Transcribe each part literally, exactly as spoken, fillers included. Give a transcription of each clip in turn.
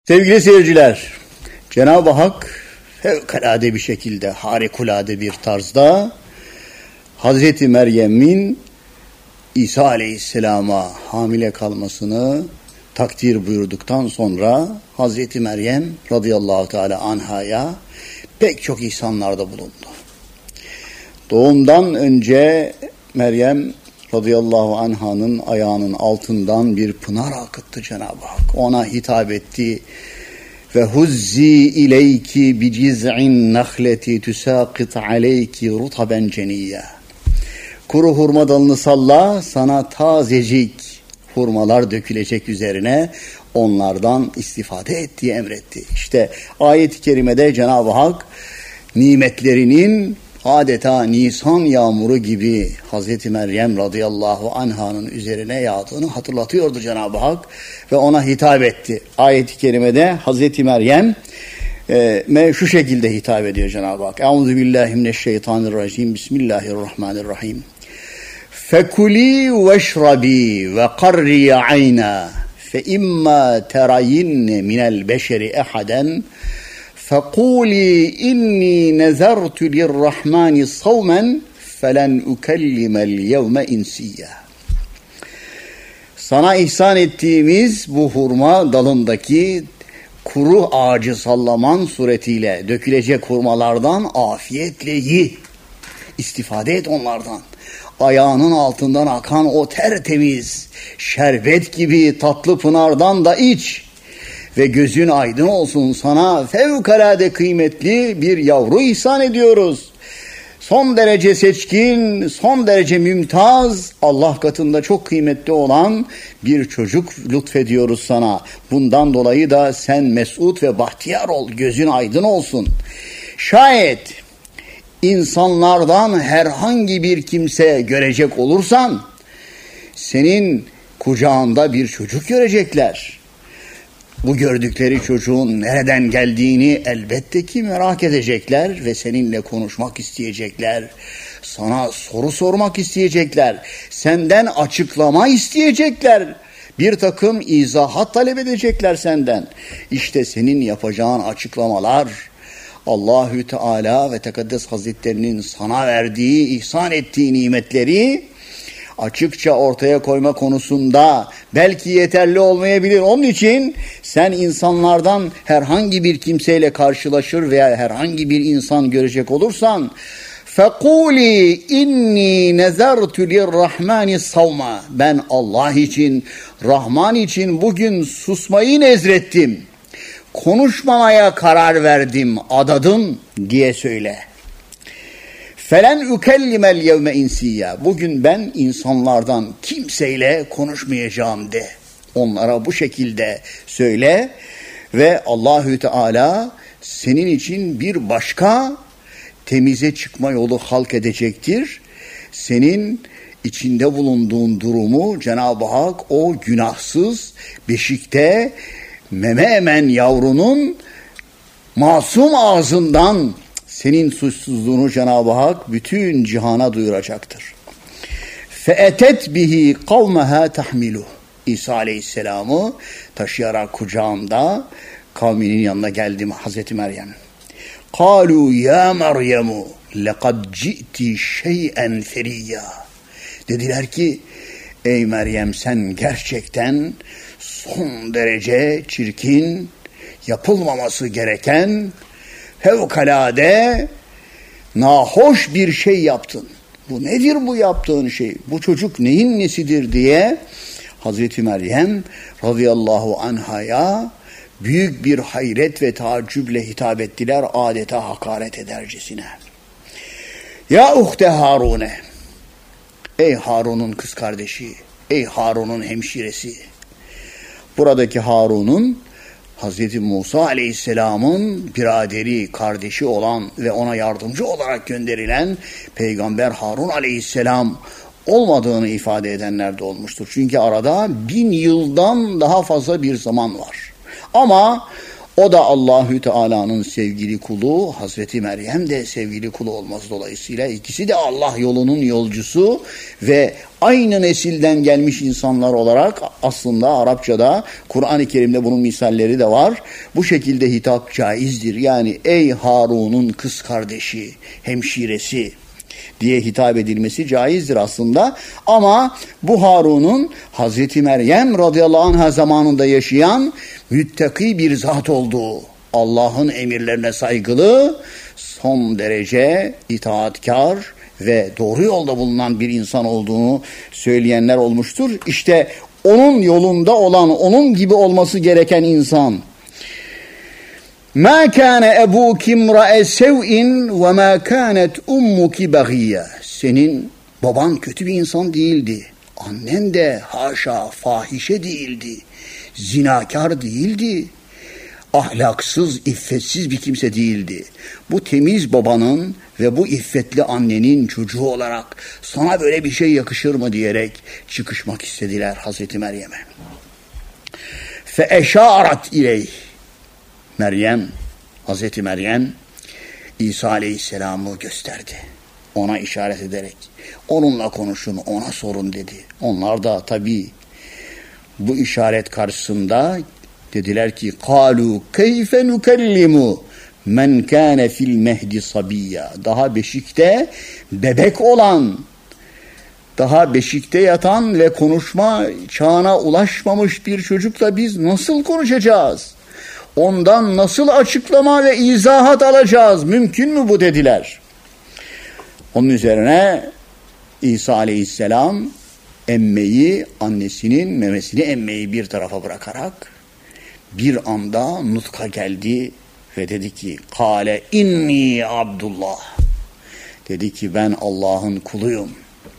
Sevgili seyirciler, Cenab-ı Hak fevkalade bir şekilde, harikulade bir tarzda Hazreti Meryem'in İsa Aleyhisselam'a hamile kalmasını takdir buyurduktan sonra Hazreti Meryem radıyallahu teala anhaya pek çok ihsanlarda bulundu. Doğumdan önce Meryem radıyallahu anhanın ayağının altından bir pınar akıttı Cenab-ı Hak. Ona hitap etti. Ve huzzi ileyki bi ciz'in nahleti tusaqit aleyki rutaben ceniyya. Kuru hurma dalını salla, sana tazecik hurmalar dökülecek üzerine, onlardan istifade et diye emretti. İşte ayet-i kerimede Cenab-ı Hak nimetlerinin adeta Nisan yağmuru gibi Hazreti Meryem radıyallahu anhanın üzerine yağdığını hatırlatıyordu Cenab-ı Hak ve ona hitap etti. Ayet-i kerimede Hazreti Meryem e, şu şekilde hitap ediyor Cenab-ı Hak. Euzubillahimineşşeytanirracim. Bismillahirrahmanirrahim. Fekuli veşrabi ve qarri ayna fe imma terayinne minel beşeri ehaden فَقُولِي اِنِّي نَذَرْتُ لِلرَّحْمَانِ صَوْمًا فَلَنْ اُكَلِّمَ الْيَوْمَ اِنْسِيًّا. Sana ihsan ettiğimiz bu hurma dalındaki kuru ağacı sallaman suretiyle dökülecek hurmalardan afiyetle yi. İstifade et onlardan. Ayağının altından akan o tertemiz şerbet gibi tatlı pınardan da iç. Ve gözün aydın olsun, sana fevkalade kıymetli bir yavru ihsan ediyoruz. Son derece seçkin, son derece mümtaz, Allah katında çok kıymetli olan bir çocuk lütfediyoruz sana. Bundan dolayı da sen mesut ve bahtiyar ol, gözün aydın olsun. Şayet insanlardan herhangi bir kimse görecek olursan, senin kucağında bir çocuk görecekler. Bu gördükleri çocuğun nereden geldiğini elbette ki merak edecekler ve seninle konuşmak isteyecekler. Sana soru sormak isteyecekler. Senden açıklama isteyecekler. Bir takım izahat talep edecekler senden. İşte senin yapacağın açıklamalar Allahü Teala ve Tekaddes Hazretlerinin sana verdiği, ihsan ettiği nimetleri açıkça ortaya koyma konusunda belki yeterli olmayabilir. Onun için sen insanlardan herhangi bir kimseyle karşılaşır veya herhangi bir insan görecek olursan فَقُولِي اِنِّي نَذَرْتُ لِلرَّحْمَانِ صَوْمًا. Ben Allah için, Rahman için bugün susmayı nezrettim. Konuşmamaya karar verdim, adadım diye söyle. Felen ukellimel yevme insiyya. Bugün ben insanlardan kimseyle konuşmayacağım de. Onlara bu şekilde söyle ve Allahü Teala senin için bir başka temize çıkma yolu halk edecektir. Senin içinde bulunduğun durumu Cenab-ı Hak o günahsız beşikte meme emen yavrunun masum ağzından senin suçsuzluğunu Cenab-ı Hak bütün cihana duyuracaktır. فَاَتَتْ بِهِ قَوْمَهَا تَحْمِلُهُ. İsa Aleyhisselam'ı taşıyarak kucağında kavminin yanına geldi Hazreti Meryem. قَالُوا يَا مَرْيَمُ لَقَدْ جِئْتِ شَيْئًا فَرِيًّا. Dediler ki, ey Meryem sen gerçekten son derece çirkin, yapılmaması gereken, fevkalade nahoş bir şey yaptın. Bu nedir bu yaptığın şey? Bu çocuk neyin nesidir diye Hazreti Meryem radıyallahu anhaya büyük bir hayret ve taaccüple hitap ettiler, adeta hakaret edercesine. Ya uhte Harune, ey Harun'un kız kardeşi, ey Harun'un hemşiresi. Buradaki Harun'un Hazreti Musa Aleyhisselam'ın biraderi, kardeşi olan ve ona yardımcı olarak gönderilen Peygamber Harun Aleyhisselam olmadığını ifade edenler de olmuştur. Çünkü arada bin yıldan daha fazla bir zaman var. Ama O da Allahü Teala'nın sevgili kulu, Hazreti Meryem de sevgili kulu olması dolayısıyla ikisi de Allah yolunun yolcusu ve aynı nesilden gelmiş insanlar olarak aslında Arapçada, Kur'an-ı Kerim'de bunun misalleri de var. Bu şekilde hitap caizdir. Yani ey Harun'un kız kardeşi, hemşiresi diye hitap edilmesi caizdir aslında. Ama bu Harun'un Hazreti Meryem radıyallahu anh'a zamanında yaşayan müttaki bir zat olduğu, Allah'ın emirlerine saygılı, son derece itaatkar ve doğru yolda bulunan bir insan olduğunu söyleyenler olmuştur. İşte onun yolunda olan, onun gibi olması gereken insan. مَا كَانَ أَبُوكِ امْرَأَ سَوْءٍ وَمَا كَانَتْ أُمُّكِ بَغِيًّا. Senin baban kötü bir insan değildi. Annen de haşa fahişe değildi. Zinakar değildi. Ahlaksız, iffetsiz bir kimse değildi. Bu temiz babanın ve bu iffetli annenin çocuğu olarak sana böyle bir şey yakışır mı diyerek çıkışmak istediler Hazreti Meryem'e. فَاَشَارَتْ اِلَيْهِ. Meryem, Hazreti Meryem, İsa Aleyhisselam'ı gösterdi. Ona işaret ederek, onunla konuşun, ona sorun dedi. Onlar da tabii bu işaret karşısında dediler ki, قَالُوا كَيْفَ نُكَلِّمُ مَنْ كَانَ فِي الْمَهْدِ صَبِيًّا. Daha beşikte bebek olan, daha beşikte yatan ve konuşma çağına ulaşmamış bir çocukla biz nasıl konuşacağız? Ondan nasıl açıklama ve izahat alacağız? Mümkün mü bu dediler. Onun üzerine İsa Aleyhisselam emmeyi, annesinin memesini emmeyi bir tarafa bırakarak bir anda nutka geldi ve dedi ki, Kale inni Abdullah. Dedi ki ben Allah'ın kuluyum.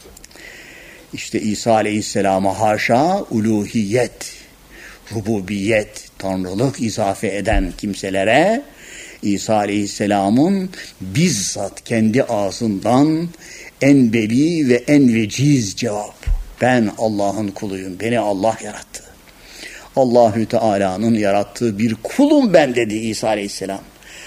İşte İsa Aleyhisselam'a haşa uluhiyet, rububiyet, tanrılık izafe eden kimselere İsa Aleyhisselam'ın bizzat kendi ağzından en beli ve en veciz cevap. Ben Allah'ın kuluyum. Beni Allah yarattı. Allahü Teala'nın yarattığı bir kulum ben dedi İsa Aleyhisselam.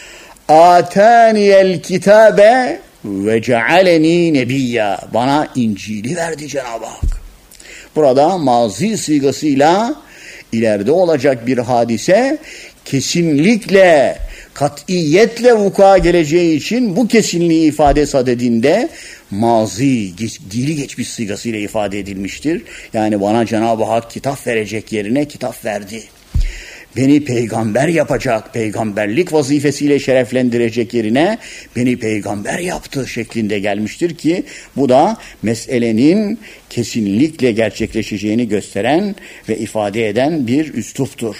Ataniyel kitabe ve cealeni nebiyya. Bana İncil'i verdi Cenab-ı Hak. Burada mazi sigasıyla ileride olacak bir hadise kesinlikle, katiyetle vuku'a geleceği için bu kesinliği ifade sadedinde mazi, geç, dili geçmiş sigasıyla ifade edilmiştir. Yani bana Cenab-ı Hak kitap verecek yerine kitap verdi. Beni peygamber yapacak, peygamberlik vazifesiyle şereflendirecek yerine beni peygamber yaptı şeklinde gelmiştir ki bu da meselenin kesinlikle gerçekleşeceğini gösteren ve ifade eden bir üsluptur.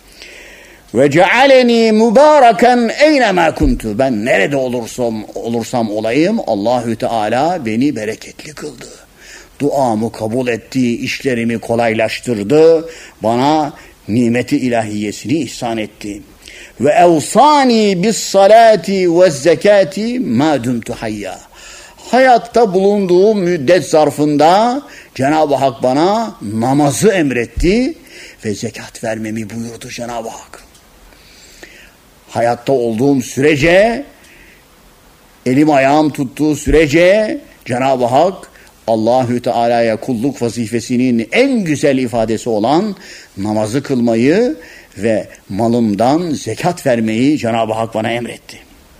Ve cealeni mübareken eynemâ kuntu. Ben nerede olursam olursam olayım Allahü Teala beni bereketli kıldı. Duamı kabul etti, işlerimi kolaylaştırdı, bana nimeti ilahiyesini ihsan etti. Ve evsani bis salati ve zekati ma dumtu hayya. Hayatta bulunduğum müddet zarfında Cenab-ı Hak bana namazı emretti ve zekat vermemi buyurdu Cenab-ı Hak. Hayatta olduğum sürece, elim ayağım tuttuğu sürece Cenab-ı Hak Allahü Teala'ya kulluk vazifesinin en güzel ifadesi olan namazı kılmayı ve malımdan zekat vermeyi Cenab-ı Hak bana emretti.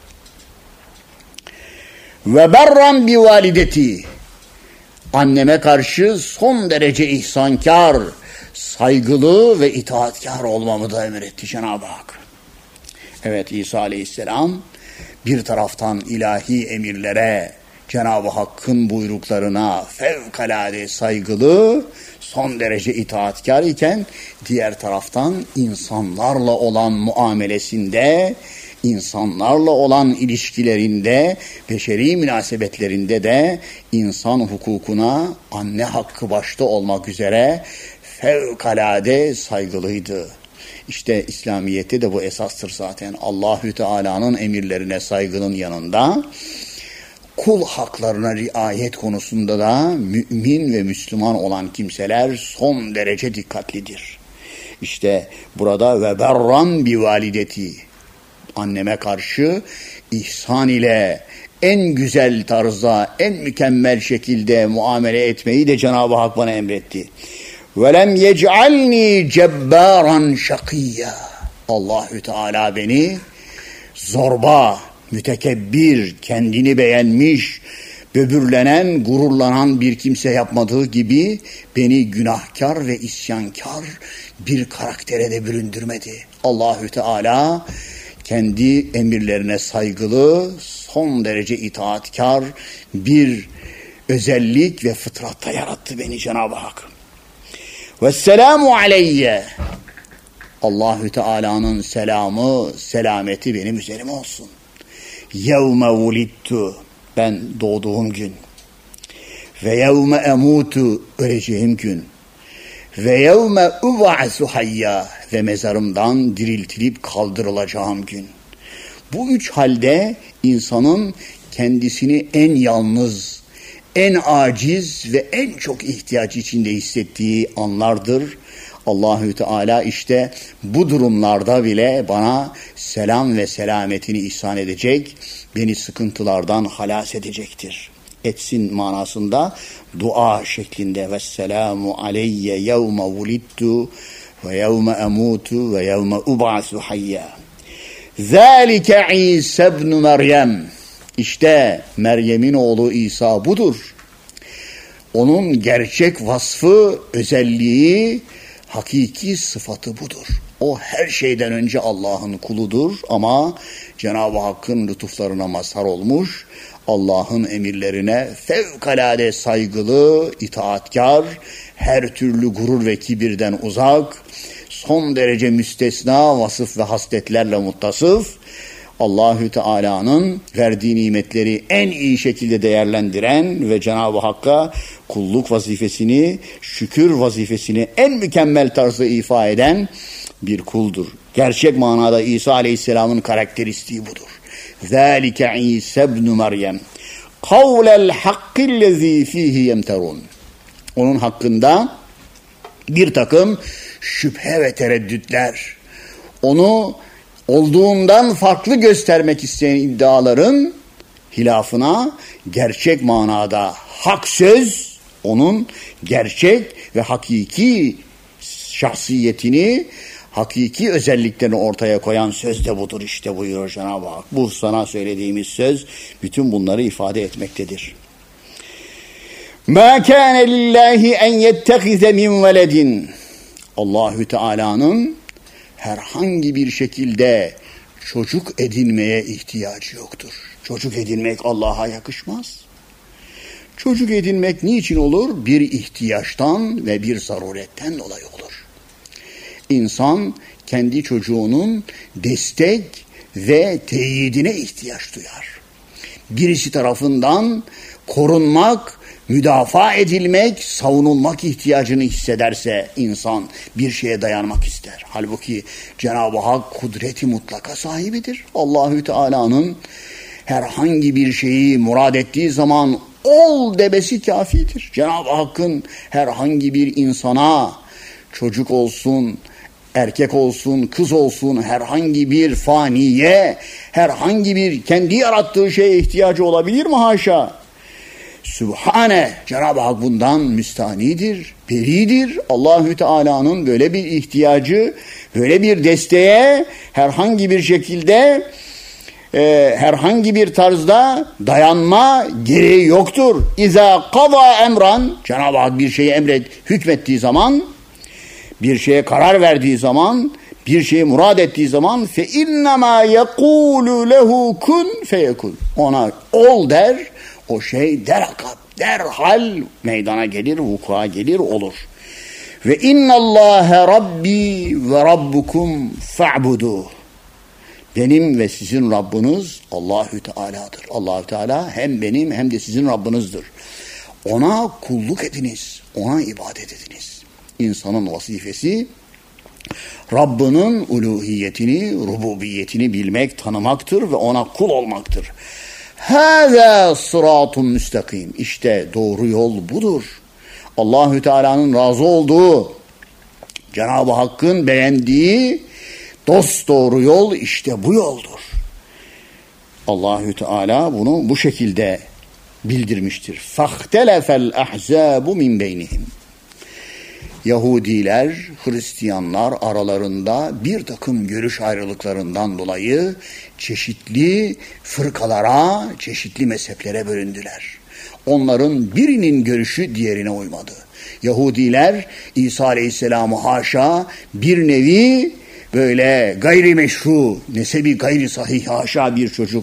Ve berran bi valideti. Anneme karşı son derece ihsankar, saygılı ve itaatkar olmamı da emretti Cenab-ı Hak. Evet, İsa Aleyhisselam bir taraftan ilahi emirlere, Cenab-ı Hakk'ın buyruklarına fevkalade saygılı, son derece itaatkar iken diğer taraftan insanlarla olan muamelesinde, insanlarla olan ilişkilerinde, beşeri münasebetlerinde de insan hukukuna anne hakkı başta olmak üzere fevkalade saygılıydı. İşte İslamiyet'te de bu esastır zaten. Allahü Teala'nın emirlerine saygının yanında kul haklarına riayet konusunda da mümin ve Müslüman olan kimseler son derece dikkatlidir. İşte burada ve berran bi valideti, anneme karşı ihsan ile en güzel tarzda, en mükemmel şekilde muamele etmeyi de Cenab-ı Hak bana emretti. وَلَمْ يَجْعَلْنِي جَبَّارًا شَقِيًّا. Allahü Teala beni zorba, mütekebbir, kendini beğenmiş, böbürlenen, gururlanan bir kimse yapmadığı gibi beni günahkar ve isyankar bir karaktere de büründürmedi. Allahü Teala kendi emirlerine saygılı, son derece itaatkar bir özellik ve fıtratta yarattı beni Cenab-ı Hak. Vesselamu aleyye. Allahü Teala'nın selamı, selameti benim üzerime olsun. Yevme vulittu, ben doğduğum gün. Ve yevme emutu, öleceğim gün. Ve yevme ub'asu hayya, ve mezarımdan diriltilip kaldırılacağım gün. Bu üç halde insanın kendisini en yalnız, en aciz ve en çok ihtiyaç içinde hissettiği anlardır. Allahü Teala işte bu durumlarda bile bana selam ve selametini ihsan edecek, beni sıkıntılardan halas edecektir. Etsin manasında dua şeklinde. Vesselamu aleyye yevme vulittu ve yevme emutu ve yevme ub'asu hayya. Zâlike İsa ibn Meryem. İşte Meryem'in oğlu İsa budur. Onun gerçek vasfı, özelliği, hakiki sıfatı budur. O her şeyden önce Allah'ın kuludur ama Cenab-ı Hakk'ın lütuflarına mazhar olmuş, Allah'ın emirlerine fevkalade saygılı, itaatkar, her türlü gurur ve kibirden uzak, son derece müstesna vasıf ve hasletlerle muttasıf, Allahü Teala'nın verdiği nimetleri en iyi şekilde değerlendiren ve Cenab-ı Hakk'a kulluk vazifesini, şükür vazifesini en mükemmel tarzda ifa eden bir kuldur. Gerçek manada İsa Aleyhisselam'ın karakteristiği budur. ذَٰلِكَ عِيسَى بْنُ مَرْيَمْ قَوْلَ الْحَقِّ الَّذ۪ي ف۪يهِ يَمْتَرُونَ. Onun hakkında bir takım şüphe ve tereddütler, onu olduğundan farklı göstermek isteyen iddiaların hilafına gerçek manada hak söz, onun gerçek ve hakiki şahsiyetini, hakiki özelliklerini ortaya koyan söz de budur işte buyuruyor Cenab-ı Hak. Bu sana söylediğimiz söz bütün bunları ifade etmektedir. مَا كَانَ لِلّٰهِ اَنْ يَتَّخِذَ مِنْ وَلَدٍ. Allahü Teala'nın herhangi bir şekilde çocuk edinmeye ihtiyacı yoktur. Çocuk edinmek Allah'a yakışmaz. Çocuk edinmek niçin olur? Bir ihtiyaçtan ve bir zaruretten dolayı olur. İnsan kendi çocuğunun destek ve teyidine ihtiyaç duyar. Birisi tarafından korunmak, müdafaa edilmek, savunulmak ihtiyacını hissederse insan bir şeye dayanmak ister. Halbuki Cenab-ı Hak kudreti mutlaka sahibidir. Allahü Teala'nın herhangi bir şeyi murad ettiği zaman ol demesi kafidir. Cenab-ı Hakk'ın herhangi bir insana, çocuk olsun, erkek olsun, kız olsun, herhangi bir faniye, herhangi bir kendi yarattığı şeye ihtiyacı olabilir mi haşa? Sübhane, Cenab-ı Hak bundan müstanidir, beridir. Allahü Teala'nın böyle bir ihtiyacı, böyle bir desteğe herhangi bir şekilde, e, herhangi bir tarzda dayanma gereği yoktur. İza qada emran, Cenab-ı Hak bir şeyi emret, hükmettiği zaman, bir şeye karar verdiği zaman, bir şeyi murad ettiği zaman fe innema yekulu lehu kun feyekun. Ona ol der, o şey derakab, derhal meydana gelir, vuku'a gelir, olur. Ve innallâhe rabbi ve rabbukum fa'buduh. Benim ve sizin Rabbiniz Allahü Teala'dır. Allahü Teala hem benim hem de sizin Rabbinizdir. Ona kulluk ediniz, ona ibadet ediniz. İnsanın vazifesi Rabbinin uluhiyetini, rububiyetini bilmek, tanımaktır ve ona kul olmaktır. Hâzâ sıratun müstakim. İşte doğru yol budur. Allahü Teala'nın razı olduğu, Cenab-ı Hakk'ın beğendiği dosdoğru yol işte bu yoldur. Allahü Teala bunu bu şekilde bildirmiştir. فَاخْتَلَفَ الْاَحْزَابُ مِنْ بَيْنِهِمْ. Yahudiler, Hristiyanlar aralarında bir takım görüş ayrılıklarından dolayı çeşitli fırkalara, çeşitli mezheplere bölündüler. Onların birinin görüşü diğerine uymadı. Yahudiler İsa Aleyhisselam'ı haşa bir nevi böyle gayrimeşru, nesebi gayri sahih haşa bir çocuk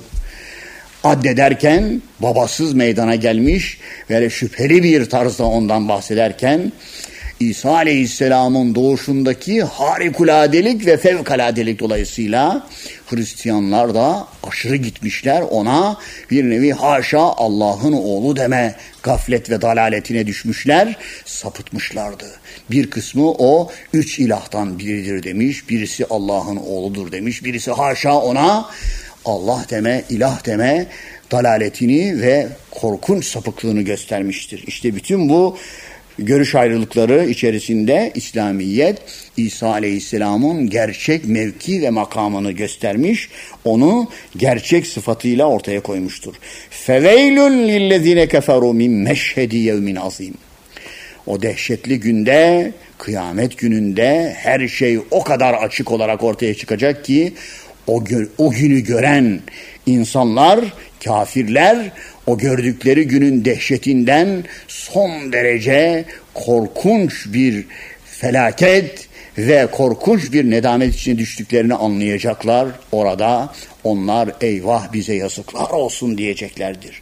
addederken babasız meydana gelmiş ve şüpheli bir tarzda ondan bahsederken İsa Aleyhisselam'ın doğuşundaki harikuladelik ve fevkaladelik dolayısıyla Hristiyanlar da aşırı gitmişler, ona bir nevi haşa Allah'ın oğlu deme gaflet ve dalaletine düşmüşler, sapıtmışlardı. Bir kısmı o üç ilahtan biridir demiş, birisi Allah'ın oğludur demiş, birisi haşa ona Allah deme, ilah deme dalaletini ve korkunç sapıklığını göstermiştir. İşte bütün bu görüş ayrılıkları içerisinde İslamiyet İsa Aleyhisselam'ın gerçek mevki ve makamını göstermiş, onu gerçek sıfatıyla ortaya koymuştur. Feveylun lillezine keferu min meşhedi yevmin azim. O dehşetli günde, kıyamet gününde her şey o kadar açık olarak ortaya çıkacak ki o, o günü gören insanlar, kafirler o gördükleri günün dehşetinden son derece korkunç bir felaket ve korkunç bir nedamet içine düştüklerini anlayacaklar. Orada onlar eyvah bize yazıklar olsun diyeceklerdir.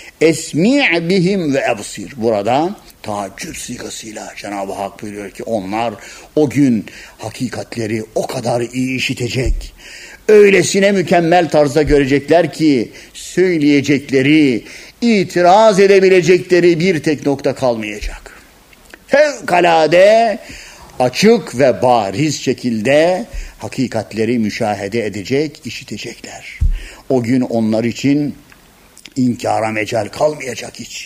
Esmi' bihim ve ebsir. Burada taaccüp sigasıyla Cenab-ı Hak buyuruyor ki onlar o gün hakikatleri o kadar iyi işitecek, öylesine mükemmel tarzda görecekler ki söyleyecekleri, itiraz edebilecekleri bir tek nokta kalmayacak. Fevkalade açık ve bariz şekilde hakikatleri müşahede edecek, işitecekler. O gün onlar için inkara mecal kalmayacak hiç.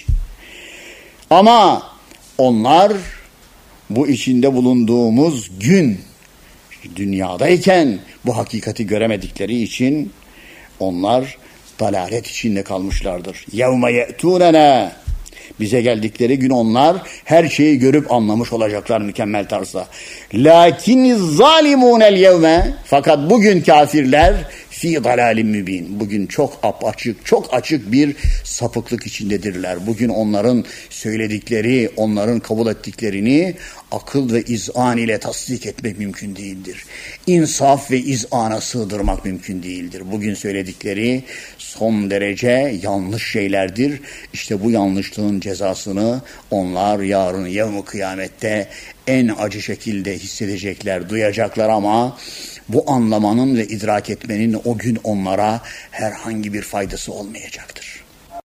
Ama onlar bu içinde bulunduğumuz gün dünyadayken bu hakikati göremedikleri için onlar dalalet içinde kalmışlardır. يَوْمَ يَأْتُونَنَا. Bize geldikleri gün onlar her şeyi görüp anlamış olacaklar mükemmel tarzda. لَاكِنِ الظَّالِمُونَ الْيَوْمَ. Fakat bugün kafirler fi dalalim mübin. Bugün çok apaçık, çok açık bir sapıklık içindedirler. Bugün onların söyledikleri, onların kabul ettiklerini akıl ve izan ile tasdik etmek mümkün değildir. İnsaf ve izana sığdırmak mümkün değildir. Bugün söyledikleri son derece yanlış şeylerdir. İşte bu yanlışlığın cezasını onlar yarın yevm-i kıyamette en acı şekilde hissedecekler, duyacaklar ama bu anlamanın ve idrak etmenin o gün onlara herhangi bir faydası olmayacaktır.